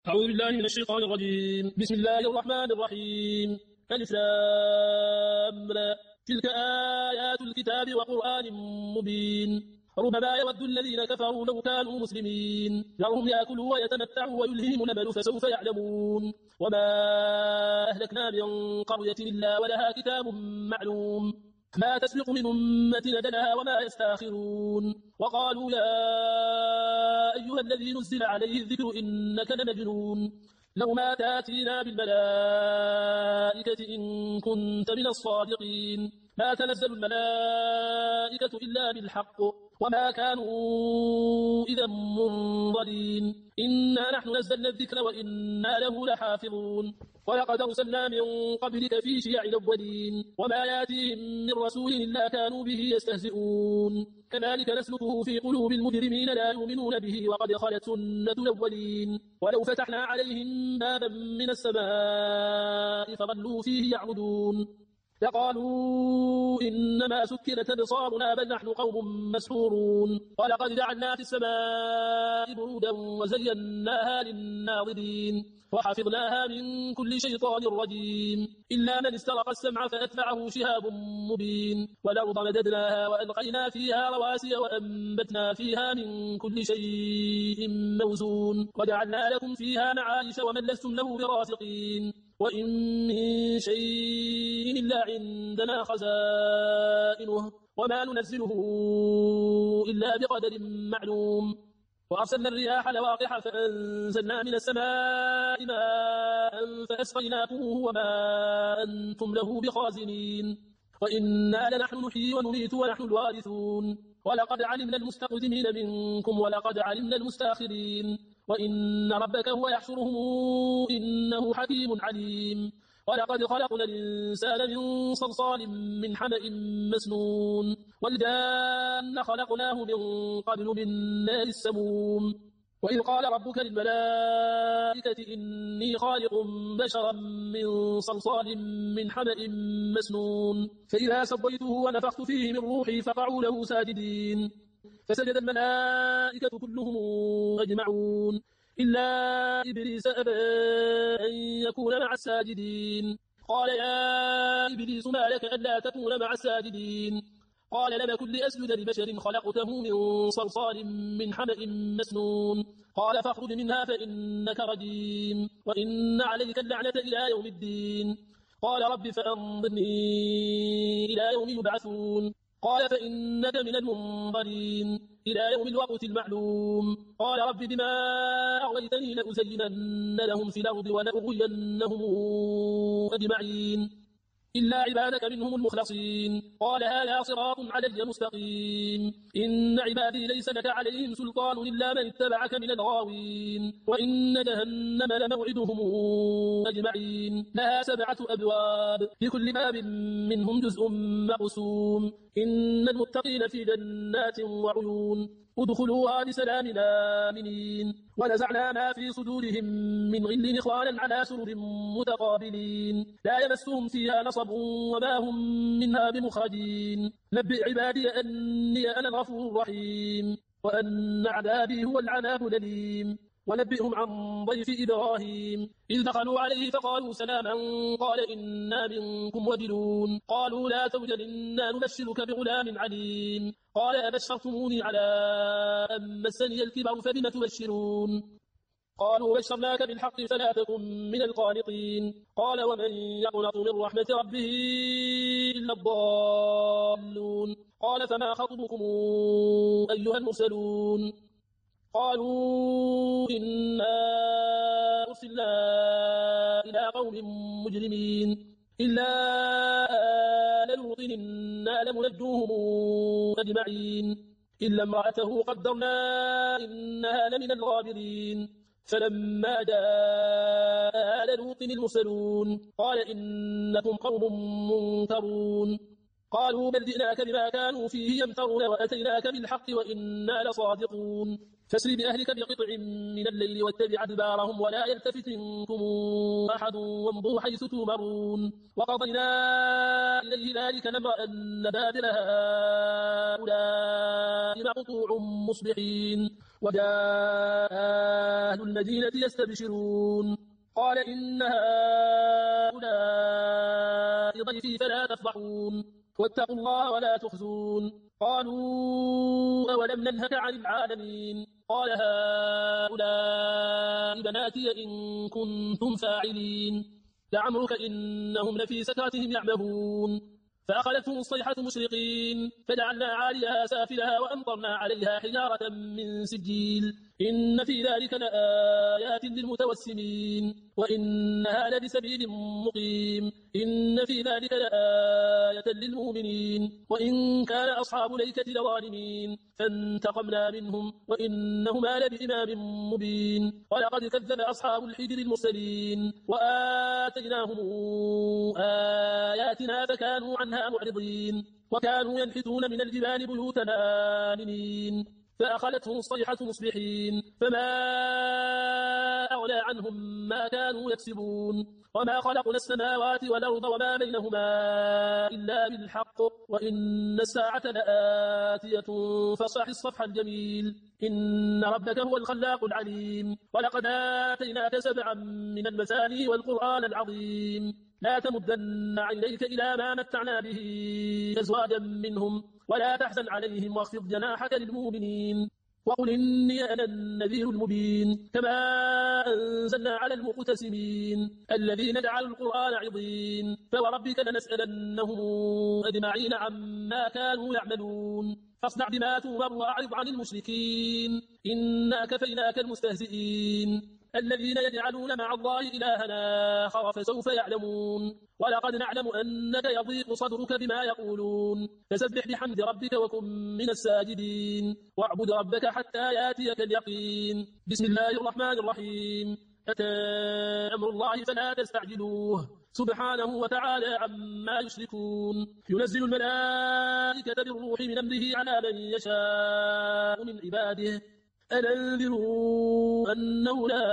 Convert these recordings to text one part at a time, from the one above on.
أعوذ بالله من الشيطان الرجيم. بسم الله الرحمن الرحيم. ألف لام را. تلك آيات الكتاب وقرآن مبين. ربما يود الذين كفروا لو كانوا مسلمين ذرهم يأكلوا ويتمتعوا ويلههم الأمل فسوف يعلمون. وما أهلكنا من قرية إلا ولها كتاب معلوم ما تسبق من أمة أجلها وما يستأخرون. وقالوا يا أيها الذي نزل عليه الذكر إنك لمجنون لو ما تأتينا بالملائكة إن كنت من الصادقين ما تنزل الملائكة إلا بالحق وما كانوا إذا منظرين. إنا نحن نزلنا الذكر وإنا له لحافظون. ولقد أرسلنا من قبلك في شيع الأولين وما يأتيهم من رسول إلا كانوا به يستهزئون. كذلك نسلكه في قلوب المجرمين لا يؤمنون به وقد خلت سنة الأولين. ولو فتحنا عليهم بابا من السماء فظلوا فيه يعرضون لقالوا إنما سكرت أبصارنا بل نحن قوم مسحورون. ولقد جعلنا في السماء برودا وزيناها للناظرين وحفظناها من كل شيطان رجيم إلا من استرق السمع فأتبعه شهاب مبين. والأرض مددناها وألقينا فيها رواسي وأنبتنا فيها من كل شيء موزون وجعلنا لكم فيها معايش ومن لستم له برازقين. وإن من شيء إلا عندنا خزائنه وما ننزله إلا بقدر معلوم. وأرسلنا الرياح لواقح فأنزلنا من السماء ماء فأسقيناكموه وما أنتم له بخازنين. وإنا لنحن نحيي ونميت ونحن الوارثون. ولقد علمنا المستقدمين منكم ولقد علمنا المستاخرين. وإن ربك هو يحشرهم إنه حكيم عليم. ولقد خلقنا الإنسان من صلصال من حمأ مسنون والجان خلقناه من قبل من نار السموم. وإذ قال ربك للملائكة إني خالق بشرا من صلصال من حمأ مسنون فإذا سويته ونفخت فيه من روحي فقعوا له ساجدين فسجد الملائكة كلهم أجمعون إلا إبليس أبى أن يكون مع الساجدين. قال يا إبليس ما لك ألا تكون مع الساجدين؟ قال لم يكن لأسجد لبشر خلقته من صلصال من حمأ مسنون قال فاخرج منها فإنك رجيم وإن عليك اللعنة إلى يوم الدين. قال رب فأنظرني إلى يوم يبعثون قال فإنك من المنظرين إلى يوم الوقت المعلوم. قال رب بما أغويتني لأزينن لهم في الأرض ولأغوينهم أجمعين إلا عبادك منهم المخلصين. قال هذا صراط علي مستقيم. إن عبادي ليس لك عليهم سلطان إلا من اتبعك من الغاوين. وإن جهنم لموعدهم أجمعين لها 7 أبواب لكل باب منهم جزء مقسوم. إن المتقين في جنات وعيون ادخلوها بسلام آمنين. ونزعنا ما في صدورهم من غل إخوانا على سرر متقابلين لا يمسهم فيها نصب وما هم منها بمخرجين. نبئ عبادي أني أنا الغفور الرحيم وأن عذابي هو العذاب الأليم. ونبئهم عن ضيف إبراهيم إذ دخلوا عليه فقالوا سلاما قال إنا منكم وجلون قالوا لا توجل إنا نبشرك بغلام عليم. قال أبشرتموني على أن مسني الكبر فبم تبشرون قالوا بشرناك بالحق فلا تكن من القانطين. قال ومن يقنط من رحمة ربه إلا الضالون. قال فما خطبكم أيها المرسلون؟ قالوا إنا أرسلنا إلى قوم مجرمين إلا آل لوط إنا لمنجوهم أجمعين إلا امرأته قدرنا إنها لمن الغابرين. فلما جاء آل لوط المرسلون قال إنكم قوم منكرون. قالوا بل جئناك بما كانوا فيه يمترون وأتيناك بالحق وإنا لصادقون. فاسر بأهلك بقطع من الليل واتبع أدبارهم ولا يلتفت منكم أحد وامضوا حيث تؤمرون. وقضينا إليه ذلك الأمر أن دابر هؤلاء مقطوع مصبحين وجاء أهل المدينة يستبشرون قال إن هؤلاء ضيفي فلا تفضحون واتقوا الله ولا تخزون قالوا أولم ننهك عن العالمين قال هؤلاء بناتي إن كنتم فاعلين لعمرك إنهم لفي سكرتهم يعمهون فأخذتهم الصيحة مشرقين فجعلنا عاليها سافلها وأمطرنا عليها حجارة من سجيل إن في ذلك لآيات للمتوسمين وإنها لبسبيل مقيم إن في ذلك لآية للمؤمنين وإن كان أصحاب الأيكة لظالمين فانتقمنا منهم وإنهما لبإمام مبين ولقد كذب أصحاب الحجر المرسلين وآتيناهم آياتنا فكانوا عنها معرضين وكانوا ينحتون من الجبال بيوتا آمنين فأخذتهم الصيحة مصبحين فما أغنى عنهم ما كانوا يكسبون وما خلقنا السماوات والأرض وما بينهما إلا بالحق وإن الساعة لآتية فاصفح الصفح الجميل إن ربك هو الخلاق العليم ولقد آتيناك 7 من المثاني والقرآن العظيم لا تمدن عينيك إلى ما متعنا به أزواجا منهم ولا تحزن عليهم واخفض جناحك للمؤمنين وقل إني أنا النذير المبين كما أنزلنا على المقتسمين الذين جعلوا القرآن عظيم فوربك لنسألنهم أجمعين عما كانوا يعملون فاصدع بما تؤمر وأعرض عن المشركين إنا كفيناك المستهزئين الذين يجعلون مع الله إلها آخر فسوف يعلمون ولقد نعلم أنك يضيق صدرك بما يقولون فسبح بحمد ربك وكن من الساجدين واعبد ربك حتى ياتيك اليقين بسم الله الرحمن الرحيم أتى أمر الله فلا تستعجلوه سبحانه وتعالى عما يشركون ينزل الملائكة بالروح من أمره على من يشاء من عباده أن أنذروا أنه لا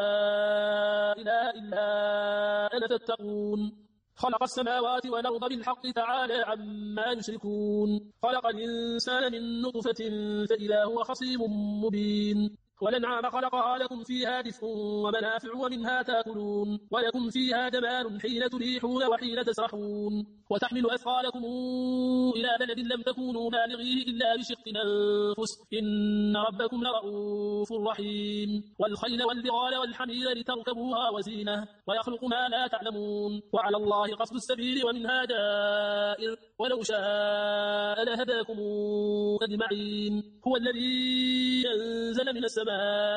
إله إلا أنا فاتقون خلق السماوات والأرض بالحق تعالى عما يشركون خلق الإنسان من نطفة فإذا هو خصيم مبين والأنعام خلقها لكم فيها دفء ومنافع ومنها تأكلون ولكم فيها جمال حين تريحون وحين تسرحون وتحمل أثقالكم إلى بلد لم تكونوا بالغيه إلا بشق الأنفس إن ربكم لرؤوف رحيم والخيل والبغال والحمير لتركبوها وزينة ويخلق ما لا تعلمون وعلى الله قصد السبيل ومنها دائر ولو شاء لهداكم أجمعين هو الذي أنزل من السماء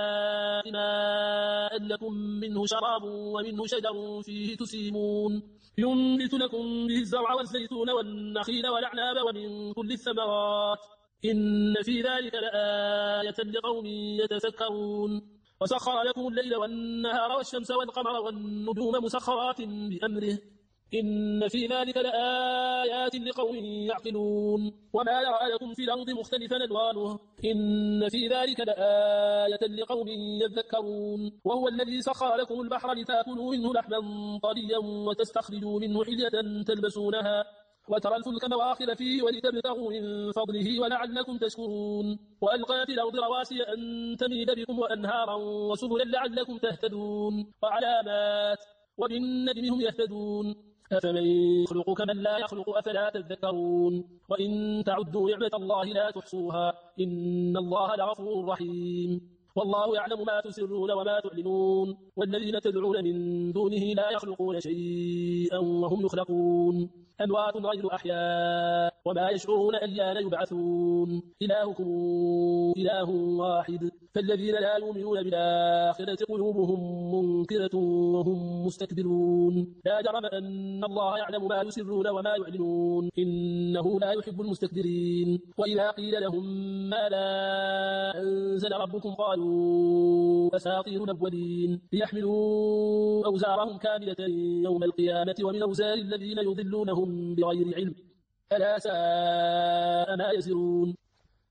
ماء لكم منه شراب ومنه شجر فيه تسيمون ينبت لكم به الزرع والزيتون والنخيل والأعناب ومن كل الثمرات إن في ذلك لآية لقوم يتفكرون وسخر لكم الليل والنهار والشمس والقمر والنجوم مسخرات بأمره إن في ذلك لآيات لقوم يعقلون وما يرى لكم في الأرض مختلفا ألوانه إن في ذلك لآية لقوم يذكرون وهو الذي سخر لكم البحر لتأكلوا منه لحما طريا وتستخرجوا منه حلية تلبسونها وترى الفلك مواخر فيه ولتبتغوا من فضله ولعلكم تشكرون وألقى في الأرض رواسي أن تميد بكم وأنهارا وسبلا لعلكم تهتدون وعلامات وبالنجم هم يهتدون أفمن يخلق كمن لا يخلق أفلا تذكرون وإن تعدوا نعمة الله لا تحصوها إن الله لغفور رحيم والله يعلم ما تسرون وما تعلنون والذين تدعون من دونه لا يخلقون شيئا وهم يخلقون أموات غير أحياء وما يشعرون أيان يبعثون إلهكم إله واحد فالذين لا يؤمنون بالآخرة قلوبهم منكرة وهم مستكبرون لا جرم أن الله يعلم ما يسرون وما يعلنون إنه لا يحب المستكبرين وإذا قيل لهم ما لا أنزل ربكم قالوا أساطير الأولين ليحملوا أوزارهم كاملة يوم القيامة ومن أوزار الذين يضلونهم بغير علم ألا ساء ما يزرون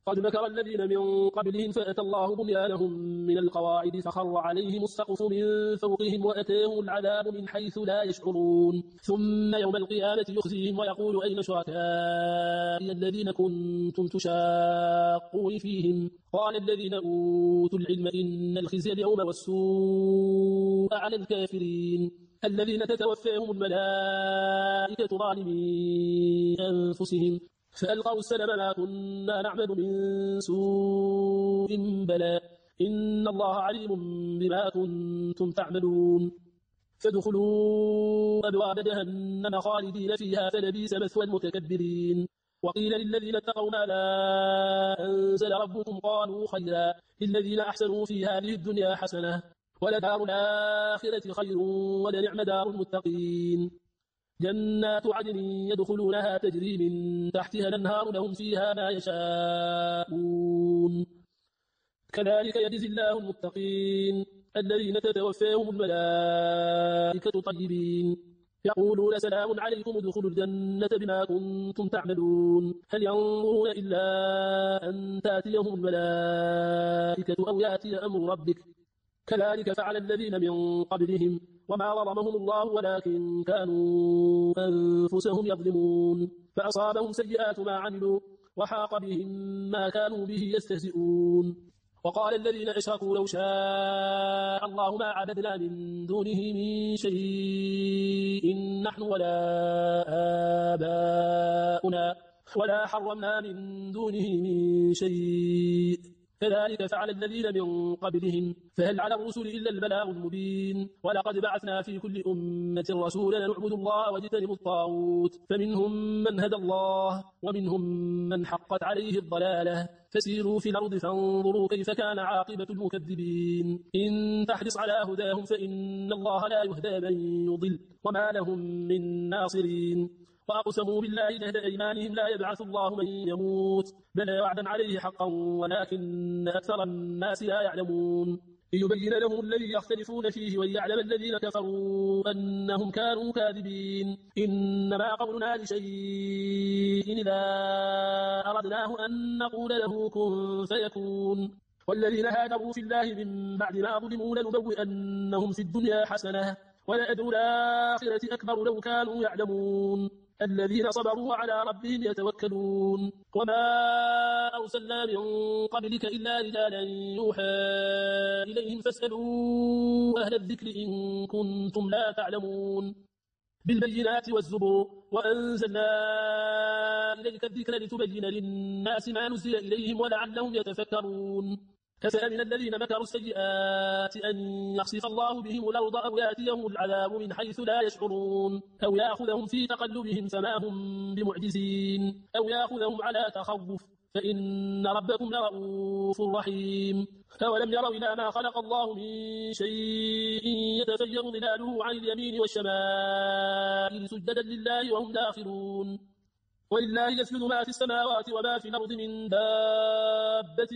قد مكر الذين من قبلهم فأتى الله بنيانهم من القواعد فخر عليهم السقف من فوقهم وأتاهم العذاب من حيث لا يشعرون ثم يوم القيامة يخزيهم ويقول أين شركائي الذين كنتم تشاقون فيهم قال الذين أوتوا العلم إن الخزي اليوم والسوء على الكافرين الذين تتوفاهم الملائكة ظالمي أنفسهم فألقوا السلم ما كنا نعمل من سوء بلى إن الله عليم بما كنتم تعملون فادخلوا أبواب جهنم خالدين فيها فلبئس مثوى المتكبرين وقيل للذين اتقوا ما لا أنزل ربكم قالوا خيرا للذين أحسنوا في هذه الدنيا حسنة ولدار الآخرة خير ولنعم دار المتقين جنات عدن يدخلونها تجري من تحتها الأنهار لهم فيها ما يشاءون كذلك يجزي الله المتقين الذين تتوفاهم الملائكة طيبين يقولون سلام عليكم ادخلوا الجنة بما كنتم تعملون هل ينظرون إلا أن تأتيهم الملائكة أو يأتي أمر ربك كذلك فعل الذين من قبلهم وما ظلمهم الله ولكن كانوا أنفسهم يظلمون فأصابهم سيئات ما عملوا وحاق بهم ما كانوا به يستهزئون وقال الذين أشركوا لو شاء الله ما عبدنا من دونه من شيء نحن ولا آباؤنا ولا حرمنا من دونه من شيء كذلك فعل الذين من قبلهم فهل على الرسل إلا البلاغ المبين ولقد بعثنا في كل أمة رسولا نعبد الله واجتنبوا الطاغوت فمنهم من هدى الله ومنهم من حقت عليه الضلالة فسيروا في الأرض فانظروا كيف كان عاقبة المكذبين إن تحرص على هداهم فإن الله لا يهدى من يضل وما لهم من ناصرين وأقسموا بالله جهد أيمانهم لا يبعث الله من يموت بلى وعدا عليه حقا ولكن أكثر الناس لا يعلمون ليبين لهم الذي يختلفون فيه وليعلم الذين كفروا أنهم كانوا كاذبين إنما قولنا لشيء إذا أردناه أن نقول له كن فيكون والذين هاجروا في الله من بعد ما ظلموا لنبوئنهم في الدنيا حسنة ولأجر الآخرة أكبر لو كانوا يعلمون الذين صبروا على ربهم يتوكلون وما أرسلنا من قبلك إلا رجالا يوحى إليهم فاسألوا أهل الذكر إن كنتم لا تعلمون بالبينات والزبر وأنزلنا إليك الذكر لتبين للناس ما نزل إليهم ولعلهم يتفكرون كفى من الذين مكروا السيئات أن يخسف الله بهم الأرض أو يأتيهم العذاب من حيث لا يشعرون أو يأخذهم في تقلبهم فما هم بمعجزين أو يأخذهم على تخوف فإن ربكم لرؤوف رحيم أولم يروا إلى ما خلق الله من شيء يتفير ظلاله عن اليمين والشمائل سجدا لله وهم داخرون ولله يسجد ما في السماوات وما في الأرض من دابة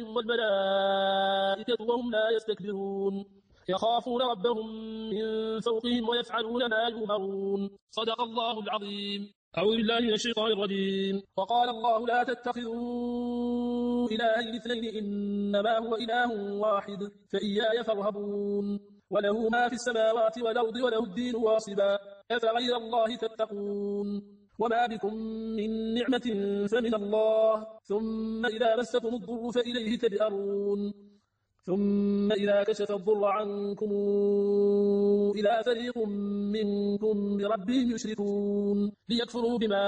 والملائكة وهم لا يستكبرون يخافون ربهم من فوقهم ويفعلون ما يؤمرون صدق الله العظيم أعوذ بالله من الشيطان الرجيم وقال الله لا تتخذوا إلهين اثنين إنما هو إله واحد فإياي فارهبون وله ما في السماوات والأرض وله الدين واصبا أفغير الله تتقون وما بكم من نعمة فمن الله ثم إذا مسكم الضر فإليه تجأرون ثم إذا كشف الضر عنكم إذا فريق منكم بربهم يشركون ليكفروا بما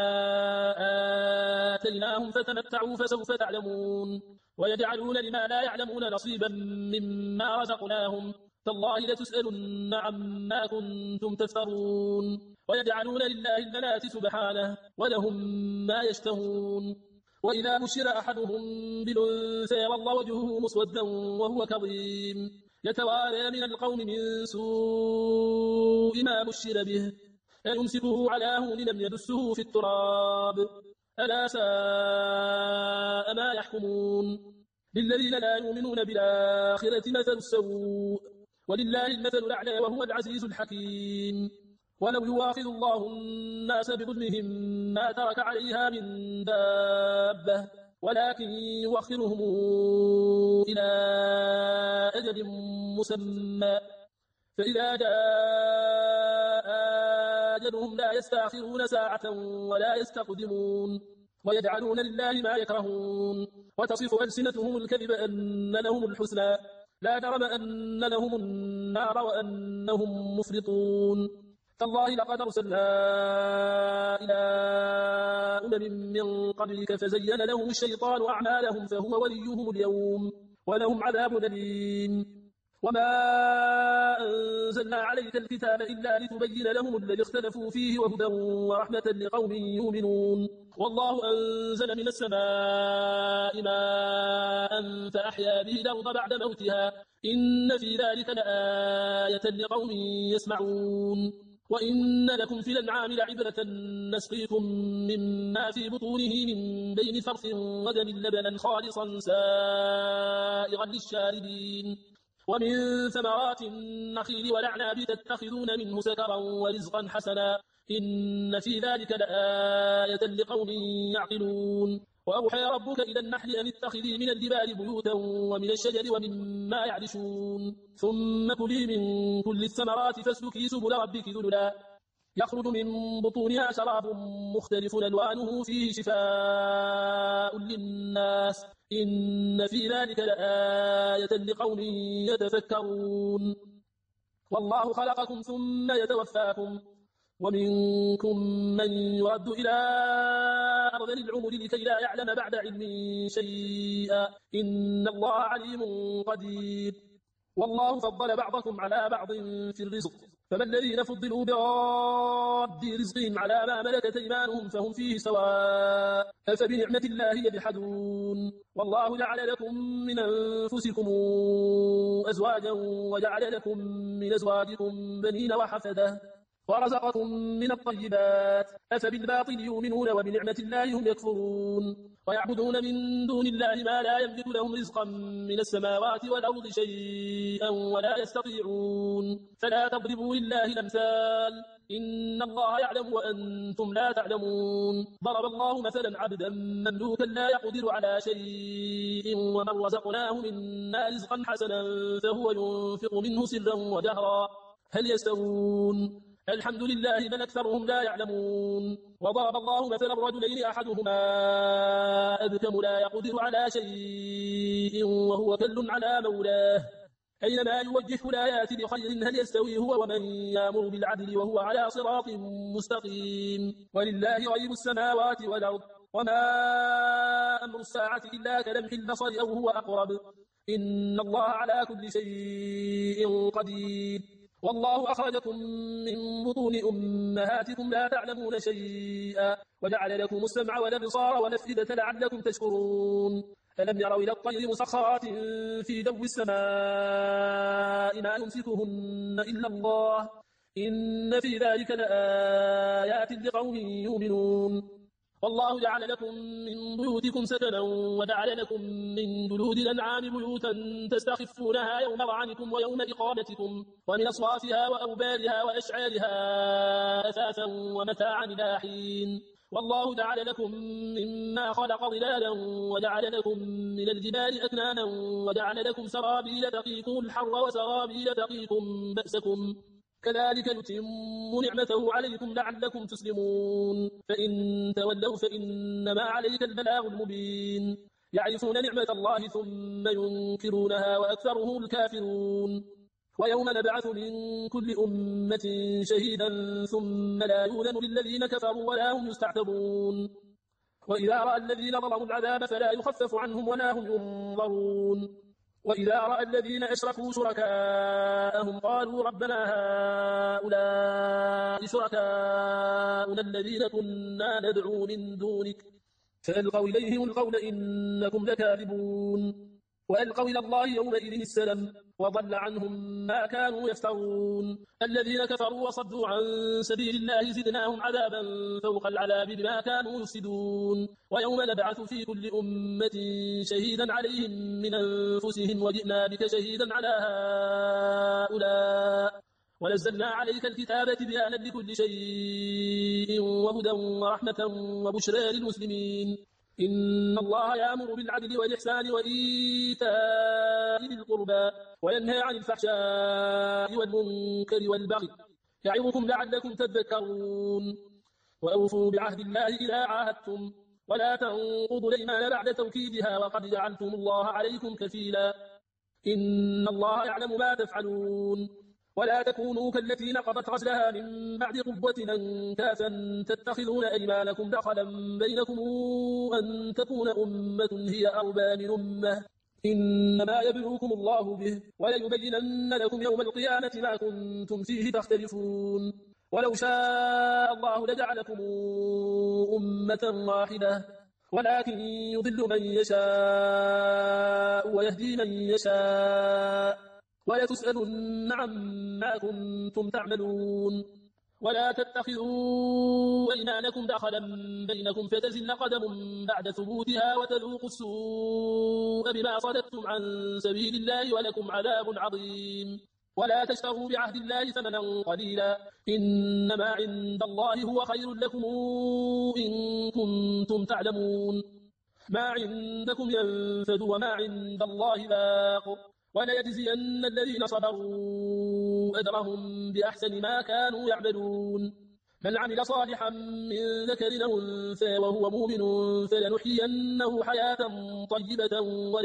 آتيناهم فتمتعوا فسوف تعلمون ويجعلون لما لا يعلمون نصيبا مما رزقناهم تالله لتسألن عما كنتم تفترون ويجعلون لله البنات سبحانه ولهم ما يشتهون وإذا بشر أحدهم بالأنثى ظل وجهه مسودا وهو كظيم يتوارى من القوم من سوء ما بشر به أيمسكه على هون لم يدسه في التراب ألا ساء ما يحكمون للذين لا يؤمنون بالآخرة مثل السوء ولله المثل الأعلى وهو العزيز الحكيم ولو يواخذ الله الناس بظلمهم ما ترك عليها من دابة ولكن يؤخرهم إلى أجل مسمى، فإذا جاء أجلهم لا يستأخرون ساعة ولا يستقدمون. ويجعلون لله ما يكرهون، وتصف ألسنتهم الكذب أن لهم الحسنى، لا جرم أن لهم النار وأنهم مفرطون. تالله لقد أرسلنا إلى من قبلك فزين لهم الشيطان أعمالهم فهو وليهم اليوم ولهم عذاب أليم. وما أنزلنا عليك الكتاب إلا لتبين لهم الذي اختلفوا فيه وهدى ورحمة لقوم يؤمنون. والله أنزل من السماء ماء فأحيا به الأرض بعد موتها، إن في ذلك لآية لقوم يسمعون. وإن لكم في الأنعام لعبرة نسقيكم مما في بطونه من بين فرث ودم لبنا خالصا سائغا للشاربين، ومن ثمرات النخيل والأعناب تتخذون منه سكرا ورزقا حسنا، إن في ذلك لآية لقوم يعقلون. وأوحى ربك إلى النحل أن اتخذي من الجبال بيوتا ومن الشجر ومما يعرشون، ثم كلي من كل الثمرات فاسلكي سبل ربك ذللا يخرج من بطونها شراب مختلف ألوانه فيه شفاء للناس، إن في ذلك لآية لقوم يتفكرون. والله خلقكم ثم يتوفاكم، ومنكم من يرد إلى أرذل العمر لكي لا يعلم بعد علم شيئا، إن الله عليم قدير. والله فضل بعضكم على بعض في الرزق، فما الذين فضلوا براد رزقهم على ما ملكت أيمانهم فهم فيه سواء، أفبنعمة الله يجحدون. والله جعل لكم من أنفسكم أزواجا وجعل لكم من أزواجكم بنين وحفدة ورزقكم من الطيبات، أفبالباطل يؤمنون وبنعمة الله هم يكفرون. ويعبدون من دون الله ما لا يملك لهم رزقا من السماوات والأرض شيئا ولا يستطيعون، فلا تضربوا لله الأمثال، إن الله يعلم وأنتم لا تعلمون. ضرب الله مثلا عبدا مملوكا لا يقدر على شيء ومن رزقناه منا رزقا حسنا فهو ينفق منه سرا وجهرا، هل يستوون؟ الحمد لله بل أكثرهم لا يعلمون. وضرب الله مثلا رجلين أحدهما أبكم لا يقدر على شيء وهو كل على مولاه، أينما يوجهه لا يأتي بخير، هل يستوي هو ومن يأمر بالعدل وهو على صراط مستقيم. ولله غيب السماوات والأرض، وما أمر الساعة إلا كلمح البصر أو هو أقرب، إن الله على كل شيء قدير. والله أخرجكم من بطون أمهاتكم لا تعلمون شيئا، وجعل لكم السمع والأبصار والأفئدة لعلكم تشكرون. ألم يروا إلى الطير مسخرات في جو السماء ما يمسكهن إلا الله، إن في ذلك لآيات لقوم يؤمنون. والله جعل لكم من بيوتكم سكنا وجعل لكم من جلود الأنعام بيوتا تستخفونها يوم ظعنكم ويوم إقامتكم، ومن أصوافها وأوبارها وأشعارها أثاثا ومتاعا إلى حين. والله جعل لكم مما خلق ظلالا وجعل لكم من الجبال أكنانا وجعل لكم سرابيل تقيكم الحر وسرابيل تقيكم بأسكم، كذلك يتم نعمته عليكم لعلكم تسلمون. فإن تولوا فإنما عليك البلاغ المبين. يعرفون نعمة الله ثم ينكرونها وأكثرهم الكافرون. ويوم نبعث من كل أمة شهيدا ثم لا يؤذن للذين كفروا ولا هم يستعتبون. وإذا رأى الذين ظلموا العذاب فلا يخفف عنهم ولا هم ينظرون. وإذا رأى الذين أشركوا شركاءهم قالوا ربنا هؤلاء شركاؤنا الذين كنا ندعو من دونك، فألقوا إليهم القول إنكم لكاذبون. وألقوا إلى الله يومئذ السلام وضل عنهم ما كانوا يفترون. الذين كفروا وصدوا عن سبيل الله زدناهم عذابا فوق العذاب بما كانوا يفسدون. ويوم نبعث في كل أمة شهيدا عليهم من أنفسهم وجئنا بك شهيدا على هؤلاء ونزلنا عليك الكتاب تبيانا لكل شيء وهدى ورحمة وبشرى للمسلمين. إن الله يأمر بالعدل والإحسان وإيتاء ذي القربى وينهى عن الفحشاء والمنكر والبغي يعظكم لعلكم تذكرون وأوفوا بعهد الله إذا عاهدتم ولا تنقضوا الأيمان بعد توكيدها وقد جعلتم الله عليكم كفيلا إن الله يعلم ما تفعلون ولا تكونوا كالتي نقضت غزلها من بعد قوة أنكاثا تتخذون أيمانكم دخلا بينكم أن تكون أمة هي أربى من أمة إنما يبلوكم الله به وليبينن لكم يوم القيامة ما كنتم فيه تختلفون ولو شاء الله لجعلكم أمة واحدة ولكن يضل من يشاء ويهدي من يشاء ولتسألن عما كنتم تعملون ولا تتخذوا أيمانكم دخلا بينكم فتزل قدم بعد ثبوتها وتذوقوا السوء بما صددتم عن سبيل الله ولكم عذاب عظيم ولا تشتروا بعهد الله ثمنا قليلا إنما عند الله هو خير لكم إن كنتم تعلمون ما عندكم ينفد وما عند الله باق وليجزين الذين صبروا أجرهم بأحسن ما كانوا يعملون من عمل صالحا من ذكر أو أنثى وهو مؤمن فلنحيينه حياة طيبة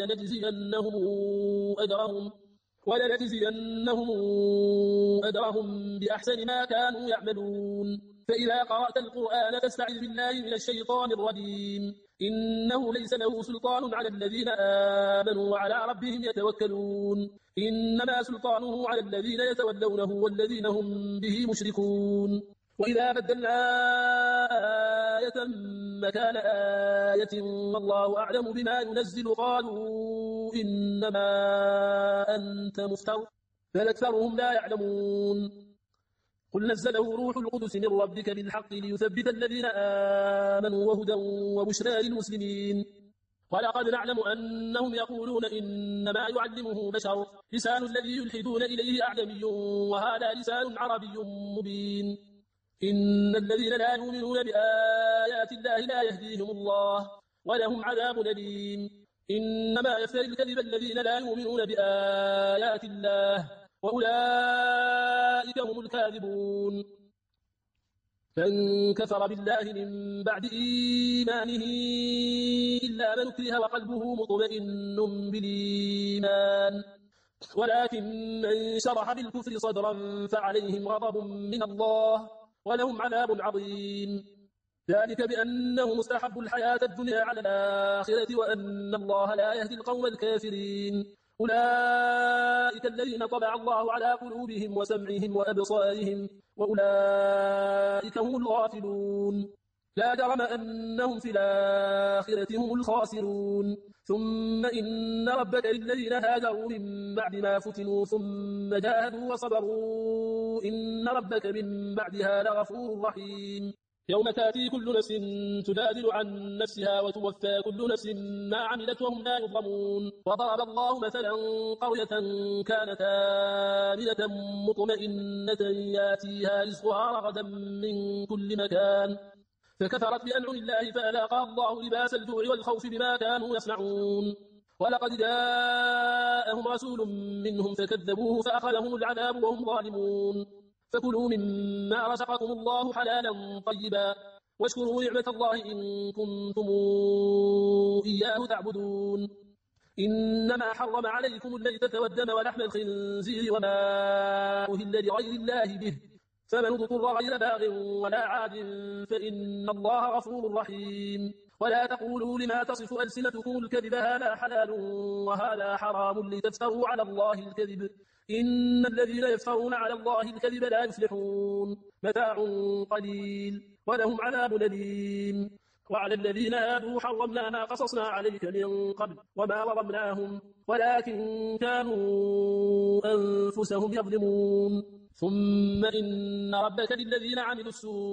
ولنجزينهم أجرهم بأحسن ما كانوا يعملون فإذا قرأت القرآن فاستعذ بالله من الشيطان الرجيم إنه ليس له سلطان على الذين آمنوا وعلى ربهم يتوكلون إنما سلطانه على الذين يتولونه والذين هم به مشركون وإذا بدلنا آية مكان آية والله أعلم بما ينزل قالوا إنما أنت مفتر بل أكثرهم لا يعلمون قل نزله روح القدس من ربك بالحق ليثبت الذين آمنوا وهدى وبشرى للمسلمين ولقد نعلم أنهم يقولون إنما يعلمه بشر لسان الذي يلحدون إليه أعجمي وهذا لسان عربي مبين إن الذين لا يؤمنون بآيات الله لا يهديهم الله ولهم عذاب أليم إنما يفتري الكذب الذين لا يؤمنون بآيات الله وأولئك هم الكاذبون من كفر بالله من بعد إيمانه إلا من أكره وقلبه مطمئن بالإيمان ولكن من شرح بالكفر صدرا فعليهم غضب من الله ولهم عذاب عظيم ذلك بأنه مستحب الحياة الدنيا على الآخرة وأن الله لا يهدي القوم الكافرين أولئك الذين طبع الله على قلوبهم وسمعهم وأبصارهم وأولئك هم الغافلون لا جرم أنهم في الآخرة هم الخاسرون ثم إن ربك للذين هاجروا من بعد ما فتنوا ثم جاهدوا وصبروا إن ربك من بعدها لغفور رحيم يوم تأتي كل نفس تجادل عن نفسها وتوفى كل نفس ما عملت وهم لا يظلمون وضرب الله مثلا قرية كانت آمنة مطمئنة ياتيها رزقها رغدا من كل مكان فكفرت بأنعم الله فأذاقها الله لباس الجوع والخوف بما كانوا يصنعون ولقد جاءهم رسول منهم فكذبوه فأخذهم العذاب وهم ظالمون فكلوا مما رزقكم الله حلالا طيبا واشكروا نعمة الله إن كنتم إياه تعبدون إنما حرم عليكم الميتة والدم ولحم الخنزير وما أهل لغير الله به فمن اضطر غير باغ ولا عاد فإن الله غفور رحيم ولا تقولوا لما تصف ألسنتكم الكذب هذا حلال وهذا حرام لتفتروا على الله الكذب إن الذين يفترون على الله الكذب لا يفلحون متاع قليل ولهم عذاب أليم وعلى الذين هادوا حرمنا ما قصصنا عليك من قبل وما ظلمناهم ولكن كانوا أنفسهم يظلمون ثم إن ربك للذين عملوا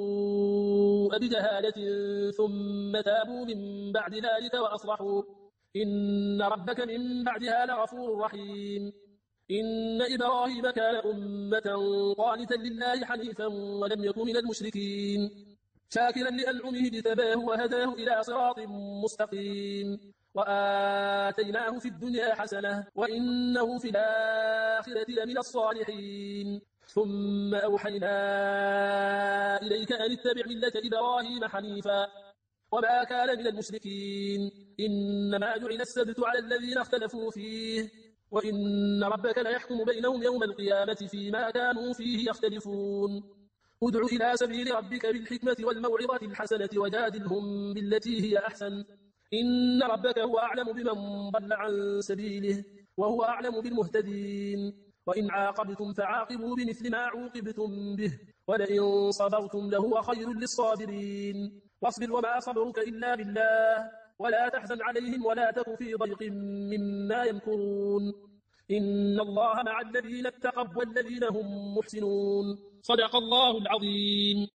السوء بجهالة ثم تابوا من بعد ذلك وأصلحوا إن ربك من بعدها لغفور رحيم إن إبراهيم كان أمة قانتا لله حنيفا ولم يكن من المشركين شاكرا لأنعمه اجتباه وهداه إلى صراط مستقيم وآتيناه في الدنيا حسنة وإنه في الآخرة لمن الصالحين ثم أوحينا إليك أن اتبع ملة إبراهيم حنيفا وما كان من المشركين إنما جعل السبت على الذين اختلفوا فيه وإن ربك ليحكم بينهم يوم القيامة فيما كانوا فيه يختلفون ادع إلى سبيل ربك بالحكمة والموعظة الحسنة وجادلهم بالتي هي أحسن إن ربك هو أعلم بمن ضل عن سبيله وهو أعلم بالمهتدين وإن عاقبتم فعاقبوا بمثل ما عوقبتم به ولئن صبرتم لهو خير للصابرين واصبر وما صبرك إلا بالله ولا تحزن عليهم ولا تك في ضيق مما يمكرون إن الله مع الذين اتقوا والذين هم محسنون صدق الله العظيم.